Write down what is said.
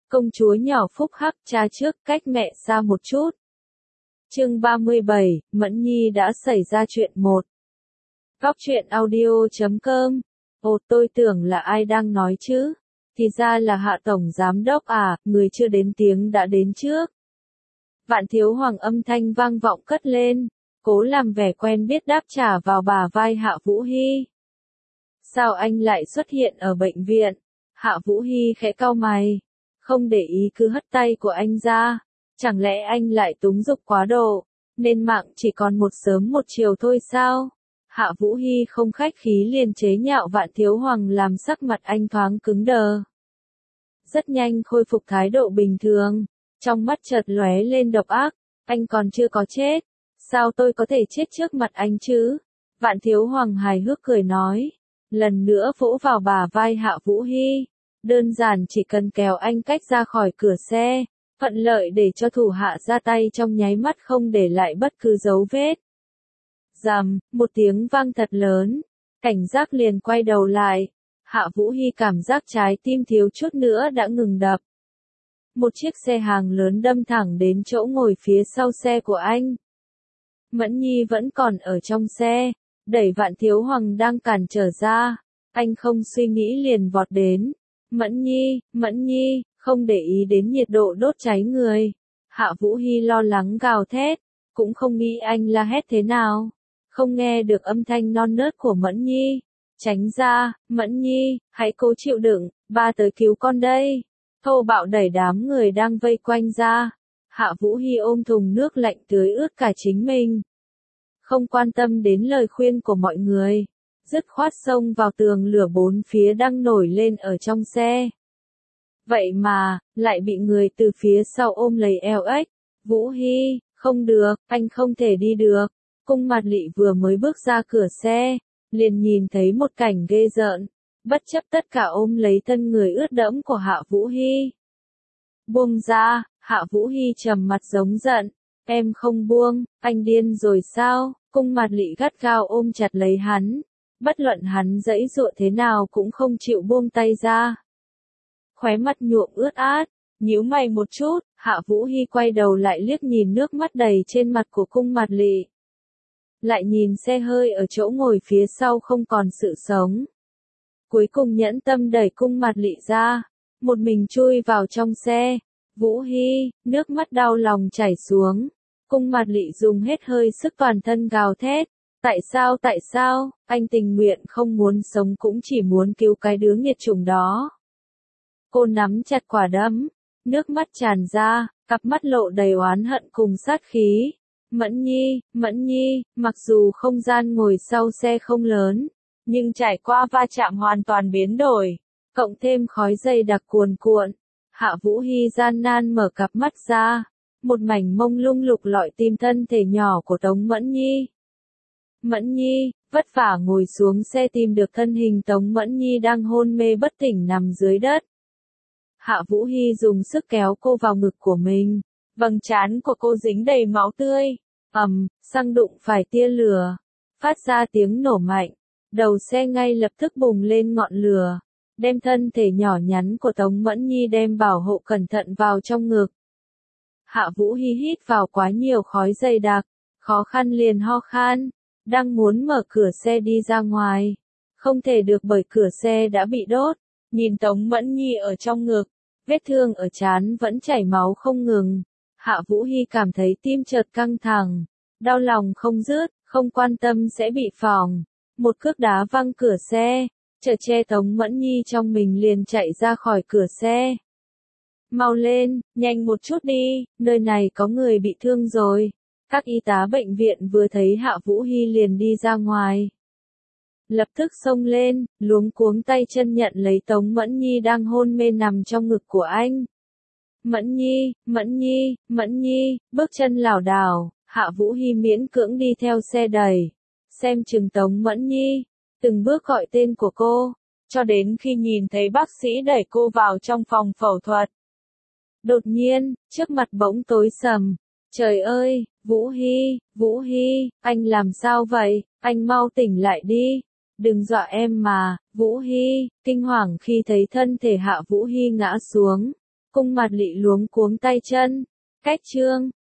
Công chúa nhỏ phúc hắc cha trước cách mẹ xa một chút. Chương 37, Mẫn Nhi đã xảy ra chuyện 1. Góc truyện audio.com. Ồ, tôi tưởng là ai đang nói chứ? Thì ra là Hạ Tổng Giám Đốc à, người chưa đến tiếng đã đến trước. Vạn Thiếu Hoàng âm thanh vang vọng cất lên, cố làm vẻ quen biết đáp trả vào bả vai Hạ Vũ Hy. Sao anh lại xuất hiện ở bệnh viện? Hạ Vũ Hy khẽ cau mày, không để ý cứ hất tay của anh ra. Chẳng lẽ anh lại túng dục quá độ, nên mạng chỉ còn một sớm một chiều thôi sao? Hạ Vũ Hy không khách khí liền chế nhạo Vạn Thiếu Hoàng làm sắc mặt anh thoáng cứng đờ. Rất nhanh khôi phục thái độ bình thường, trong mắt chợt lóe lên độc ác, anh còn chưa có chết, sao tôi có thể chết trước mặt anh chứ? Vạn Thiếu Hoàng hài hước cười nói, lần nữa vỗ vào bả vai Hạ Vũ Hy, đơn giản chỉ cần kéo anh cách ra khỏi cửa xe, thuận lợi để cho thủ hạ ra tay trong nháy mắt không để lại bất cứ dấu vết. Rầm, một tiếng vang thật lớn, cảnh giác liền quay đầu lại, Hạ Vũ Hy cảm giác trái tim thiếu chút nữa đã ngừng đập. Một chiếc xe hàng lớn đâm thẳng đến chỗ ngồi phía sau xe của anh. Mẫn Nhi vẫn còn ở trong xe, đẩy Vạn Thiếu Hoàng đang cản trở ra, anh không suy nghĩ liền vọt đến. Mẫn Nhi, không để ý đến nhiệt độ đốt cháy người. Hạ Vũ Hy lo lắng gào thét, cũng không nghĩ anh la hét thế nào. Không nghe được âm thanh non nớt của Mẫn Nhi. Tránh ra, Mẫn Nhi, hãy cố chịu đựng, ba tới cứu con đây. Thô bạo đẩy đám người đang vây quanh ra. Hạ Vũ Hy ôm thùng nước lạnh tưới ướt cả chính mình. Không quan tâm đến lời khuyên của mọi người, dứt khoát xông vào tường lửa bốn phía đang nổi lên ở trong xe. Vậy mà, lại bị người từ phía sau ôm lấy eo ếch. Vũ Hy, không được, anh không thể đi được. Cung Mạt Lị vừa mới bước ra cửa xe, liền nhìn thấy một cảnh ghê rợn, bất chấp tất cả ôm lấy thân người ướt đẫm của Hạ Vũ Hy. Buông ra, Hạ Vũ Hy trầm mặt giống giận, em không buông, anh điên rồi sao? Cung Mạt Lị gắt gao ôm chặt lấy hắn, bất luận hắn giãy giụa thế nào cũng không chịu buông tay ra. Khóe mắt nhuộm ướt át, nhíu mày một chút, Hạ Vũ Hy quay đầu lại liếc nhìn nước mắt đầy trên mặt của Cung Mạt Lị. Lại nhìn xe hơi ở chỗ ngồi phía sau không còn sự sống. Cuối cùng nhẫn tâm đẩy Cung Mạt Lị ra, một mình chui vào trong xe. Vũ Hy, nước mắt đau lòng chảy xuống. Cung Mạt Lị dùng hết hơi sức toàn thân gào thét. Tại sao, anh tình nguyện không muốn sống cũng chỉ muốn cứu cái đứa nghiệt chủng đó. Cô nắm chặt quả đấm, nước mắt tràn ra, cặp mắt lộ đầy oán hận cùng sát khí. Mẫn Nhi, mặc dù không gian ngồi sau xe không lớn, nhưng trải qua va chạm hoàn toàn biến đổi, cộng thêm khói dày đặc cuồn cuộn. Hạ Vũ Hy gian nan mở cặp mắt ra, một mảnh mông lung lục lọi tìm thân thể nhỏ của Tống Mẫn Nhi. Mẫn Nhi, vất vả ngồi xuống xe tìm được thân hình Tống Mẫn Nhi đang hôn mê bất tỉnh nằm dưới đất. Hạ Vũ Hy dùng sức kéo cô vào ngực của mình, vầng trán của cô dính đầy máu tươi. Xăng đụng phải tia lửa, phát ra tiếng nổ mạnh, đầu xe ngay lập tức bùng lên ngọn lửa, đem thân thể nhỏ nhắn của Tống Mẫn Nhi đem bảo hộ cẩn thận vào trong ngực. Hạ Vũ Hy hít vào quá nhiều khói dày đặc, khó khăn liền ho khan, đang muốn mở cửa xe đi ra ngoài, không thể được bởi cửa xe đã bị đốt. Nhìn Tống Mẫn Nhi ở trong ngực, vết thương ở trán vẫn chảy máu không ngừng. Hạ Vũ Hy cảm thấy tim chợt căng thẳng, đau lòng không dứt, không quan tâm sẽ bị phỏng. Một cước đá văng cửa xe, chở che Tống Mẫn Nhi trong mình liền chạy ra khỏi cửa xe. Mau lên, nhanh một chút đi, nơi này có người bị thương rồi. Các y tá bệnh viện vừa thấy Hạ Vũ Hy liền đi ra ngoài. Lập tức xông lên, luống cuống tay chân nhận lấy Tống Mẫn Nhi đang hôn mê nằm trong ngực của anh. Mẫn Nhi, bước chân lảo đảo, Hạ Vũ Hy miễn cưỡng đi theo xe đẩy, xem chừng Tống Mẫn Nhi, từng bước gọi tên của cô, cho đến khi nhìn thấy bác sĩ đẩy cô vào trong phòng phẫu thuật. Đột nhiên, trước mặt bỗng tối sầm, trời ơi, Vũ Hy, anh làm sao vậy, anh mau tỉnh lại đi, đừng dọa em mà. Vũ Hy, kinh hoàng khi thấy thân thể Hạ Vũ Hy ngã xuống. Cung Mạt Lị luống cuống tay chân. Cách chương